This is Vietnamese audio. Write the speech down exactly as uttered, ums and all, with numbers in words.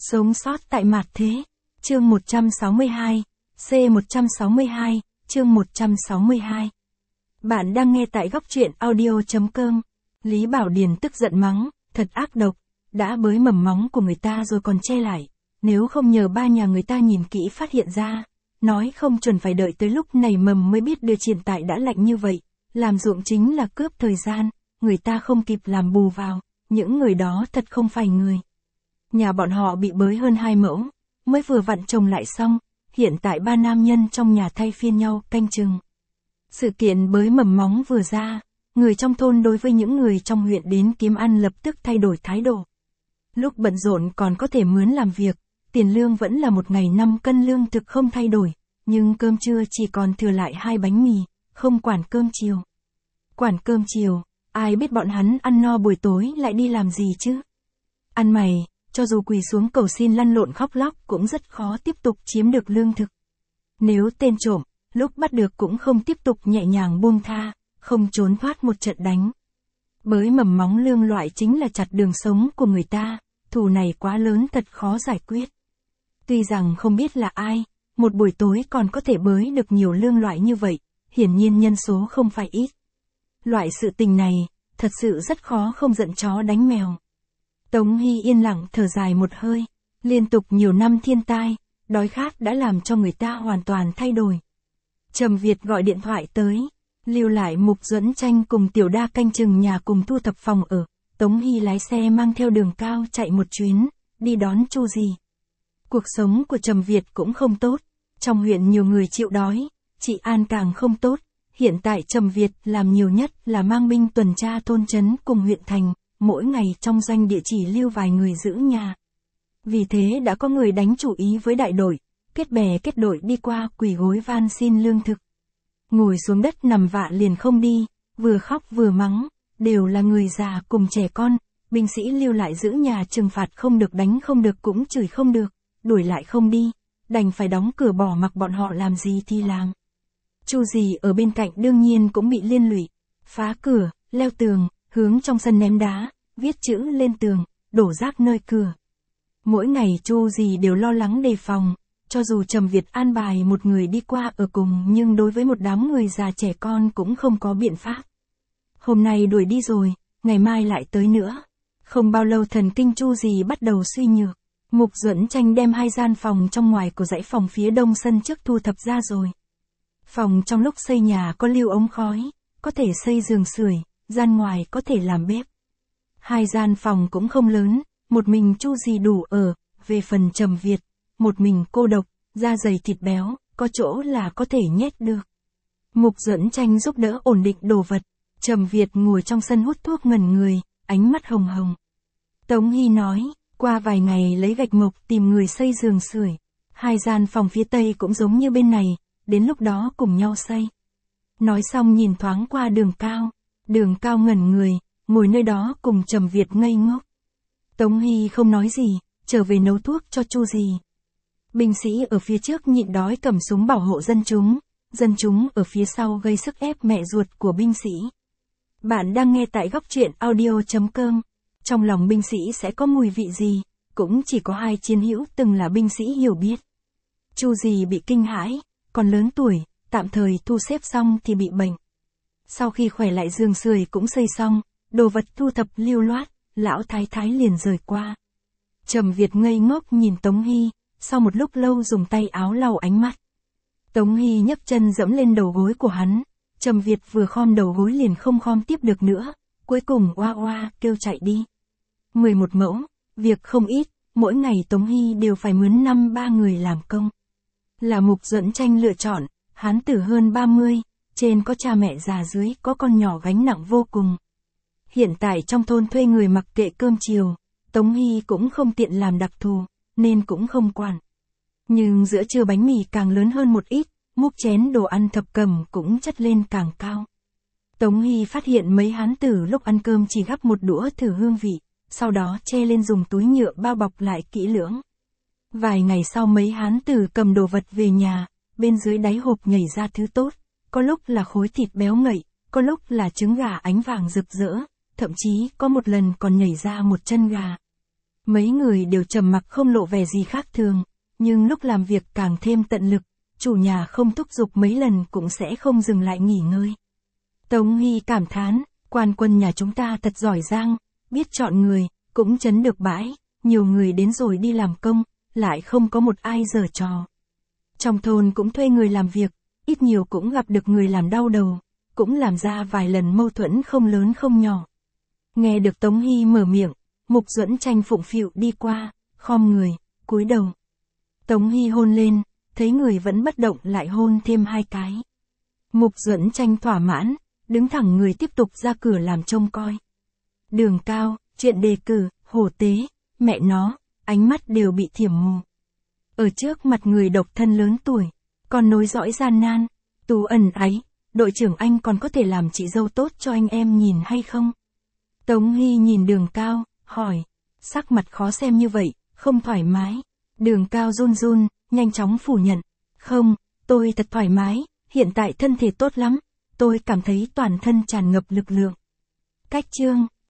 Sống sót tại mạt thế. Chương một trăm sáu mươi hai, C một trăm sáu mươi hai, chương một trăm sáu mươi hai. Bạn đang nghe tại góc truyện audio.com. Lý Bảo Điền tức giận mắng, thật ác độc, đã bới mầm móng của người ta rồi còn che lại. Nếu không nhờ ba nhà người ta nhìn kỹ phát hiện ra, nói không chuẩn phải đợi tới lúc này mầm mới biết đưa triển tại đã lạnh như vậy. Làm ruộng chính là cướp thời gian, người ta không kịp làm bù vào, những người đó thật không phải người. Nhà bọn họ bị bới hơn hai mẫu, mới vừa vặn trồng lại xong, hiện tại ba nam nhân trong nhà thay phiên nhau canh chừng. Sự kiện bới mầm móng vừa ra, người trong thôn đối với những người trong huyện đến kiếm ăn lập tức thay đổi thái độ. Lúc bận rộn còn có thể mướn làm việc, tiền lương vẫn là một ngày năm cân lương thực không thay đổi, nhưng cơm trưa chỉ còn thừa lại hai bánh mì, không quản cơm chiều. Quản cơm chiều, ai biết bọn hắn ăn no buổi tối lại đi làm gì chứ? Ăn mày, cho dù quỳ xuống cầu xin lăn lộn khóc lóc cũng rất khó tiếp tục chiếm được lương thực. Nếu tên trộm, lúc bắt được cũng không tiếp tục nhẹ nhàng buông tha, không trốn thoát một trận đánh. Bới mầm móng lương loại chính là chặt đường sống của người ta, thù này quá lớn thật khó giải quyết. Tuy rằng không biết là ai, một buổi tối còn có thể bới được nhiều lương loại như vậy, hiển nhiên nhân số không phải ít. Loại sự tình này, thật sự rất khó không giận chó đánh mèo. Tống Hy yên lặng thở dài một hơi, liên tục nhiều năm thiên tai, đói khát đã làm cho người ta hoàn toàn thay đổi. Trầm Việt gọi điện thoại tới, lưu lại Mục Duẫn Tranh cùng Tiểu Đa canh chừng nhà cùng thu thập phòng ở, Tống Hy lái xe mang theo Đường Cao chạy một chuyến, đi đón Chu Dì. Cuộc sống của Trầm Việt cũng không tốt, trong huyện nhiều người chịu đói, trị an càng không tốt, hiện tại Trầm Việt làm nhiều nhất là mang binh tuần tra thôn trấn cùng huyện thành. Mỗi ngày trong doanh địa chỉ lưu vài người giữ nhà. Vì thế đã có người đánh chủ ý với đại đội, kết bè kết đội đi qua quỳ gối van xin lương thực. Ngồi xuống đất nằm vạ liền không đi, vừa khóc vừa mắng, đều là người già cùng trẻ con, binh sĩ lưu lại giữ nhà trừng phạt không được đánh không được cũng chửi không được, đuổi lại không đi, đành phải đóng cửa bỏ mặc bọn họ làm gì thì làm. Chu Dì ở bên cạnh đương nhiên cũng bị liên lụy, phá cửa, leo tường, hướng trong sân ném đá, viết chữ lên tường, đổ rác nơi cửa. Mỗi ngày Chu Dì đều lo lắng đề phòng, cho dù Trầm Việt an bài một người đi qua ở cùng nhưng đối với một đám người già trẻ con cũng không có biện pháp. Hôm nay đuổi đi rồi, ngày mai lại tới nữa. Không bao lâu thần kinh Chu Dì bắt đầu suy nhược. Mục Duẫn Tranh đem hai gian phòng trong ngoài của dãy phòng phía đông sân trước thu thập ra rồi. Phòng trong lúc xây nhà có lưu ống khói, có thể xây giường sưởi, gian ngoài có thể làm bếp. Hai gian phòng cũng không lớn, một mình Chu Dì đủ ở, về phần Trầm Việt, một mình cô độc, da dày thịt béo, có chỗ là có thể nhét được. Mục Duẫn Tranh giúp đỡ ổn định đồ vật, Trầm Việt ngồi trong sân hút thuốc ngẩn người, ánh mắt hồng hồng. Tống Hy nói, qua vài ngày lấy gạch mộc tìm người xây giường sưởi, hai gian phòng phía tây cũng giống như bên này, đến lúc đó cùng nhau xây. Nói xong nhìn thoáng qua Đường Cao, Đường Cao ngẩn người, ngồi nơi đó cùng Trầm Việt ngây ngốc. Tống Hy không nói gì, trở về nấu thuốc cho Chu Dì. Binh sĩ ở phía trước nhịn đói cầm súng bảo hộ dân chúng, dân chúng ở phía sau gây sức ép mẹ ruột của binh sĩ. Bạn đang nghe tại góc truyện audio.com. Trong lòng binh sĩ sẽ có mùi vị gì, cũng chỉ có hai chiến hữu từng là binh sĩ hiểu biết. Chu Dì bị kinh hãi, còn lớn tuổi, tạm thời thu xếp xong thì bị bệnh. Sau khi khỏe lại giường sưởi cũng xây xong, đồ vật thu thập lưu loát, lão thái thái liền rời qua. Trầm Việt ngây ngốc nhìn Tống Hy, sau một lúc lâu dùng tay áo lau ánh mắt. Tống Hy nhấc chân dẫm lên đầu gối của hắn, Trầm Việt vừa khom đầu gối liền không khom tiếp được nữa, cuối cùng oa oa kêu chạy đi. mười một mẫu, việc không ít, mỗi ngày Tống Hy đều phải mướn năm ba người làm công. Là Mục Duẫn Tranh lựa chọn, hán tử hơn ba mươi, trên có cha mẹ già dưới có con nhỏ gánh nặng vô cùng. Hiện tại trong thôn thuê người mặc kệ cơm chiều, Tống Hy cũng không tiện làm đặc thù, nên cũng không quản. Nhưng giữa trưa bánh mì càng lớn hơn một ít, múc chén đồ ăn thập cẩm cũng chất lên càng cao. Tống Hy phát hiện mấy hán tử lúc ăn cơm chỉ gắp một đũa thử hương vị, sau đó che lên dùng túi nhựa bao bọc lại kỹ lưỡng. Vài ngày sau mấy hán tử cầm đồ vật về nhà, bên dưới đáy hộp nhảy ra thứ tốt, có lúc là khối thịt béo ngậy, có lúc là trứng gà ánh vàng rực rỡ, thậm chí có một lần còn nhảy ra một chân gà. Mấy người đều trầm mặc không lộ vẻ gì khác thường, nhưng lúc làm việc càng thêm tận lực, chủ nhà không thúc giục mấy lần cũng sẽ không dừng lại nghỉ ngơi. Tống Hy cảm thán, quan quân nhà chúng ta thật giỏi giang, biết chọn người, cũng chấn được bãi, nhiều người đến rồi đi làm công, lại không có một ai giở trò. Trong thôn cũng thuê người làm việc, ít nhiều cũng gặp được người làm đau đầu, cũng làm ra vài lần mâu thuẫn không lớn không nhỏ. Nghe được Tống Hy mở miệng, Mục Duẫn Tranh phụng phịu đi qua, khom người, cúi đầu. Tống Hy hôn lên, thấy người vẫn bất động lại hôn thêm hai cái. Mục Duẫn Tranh thỏa mãn, đứng thẳng người tiếp tục ra cửa làm trông coi. Đường Cao, chuyện đề cử, hổ tế, mẹ nó, ánh mắt đều bị thiểm mù. Ở trước mặt người độc thân lớn tuổi, còn nối dõi gian nan, Tú ẩn ấy, đội trưởng anh còn có thể làm chị dâu tốt cho anh em nhìn hay không? Tống Hy nhìn Đường Cao, hỏi, sắc mặt khó xem như vậy, không thoải mái. Đường Cao run run, nhanh chóng phủ nhận, không, tôi thật thoải mái, hiện tại thân thể tốt lắm, tôi cảm thấy toàn thân tràn ngập lực lượng. Cách chương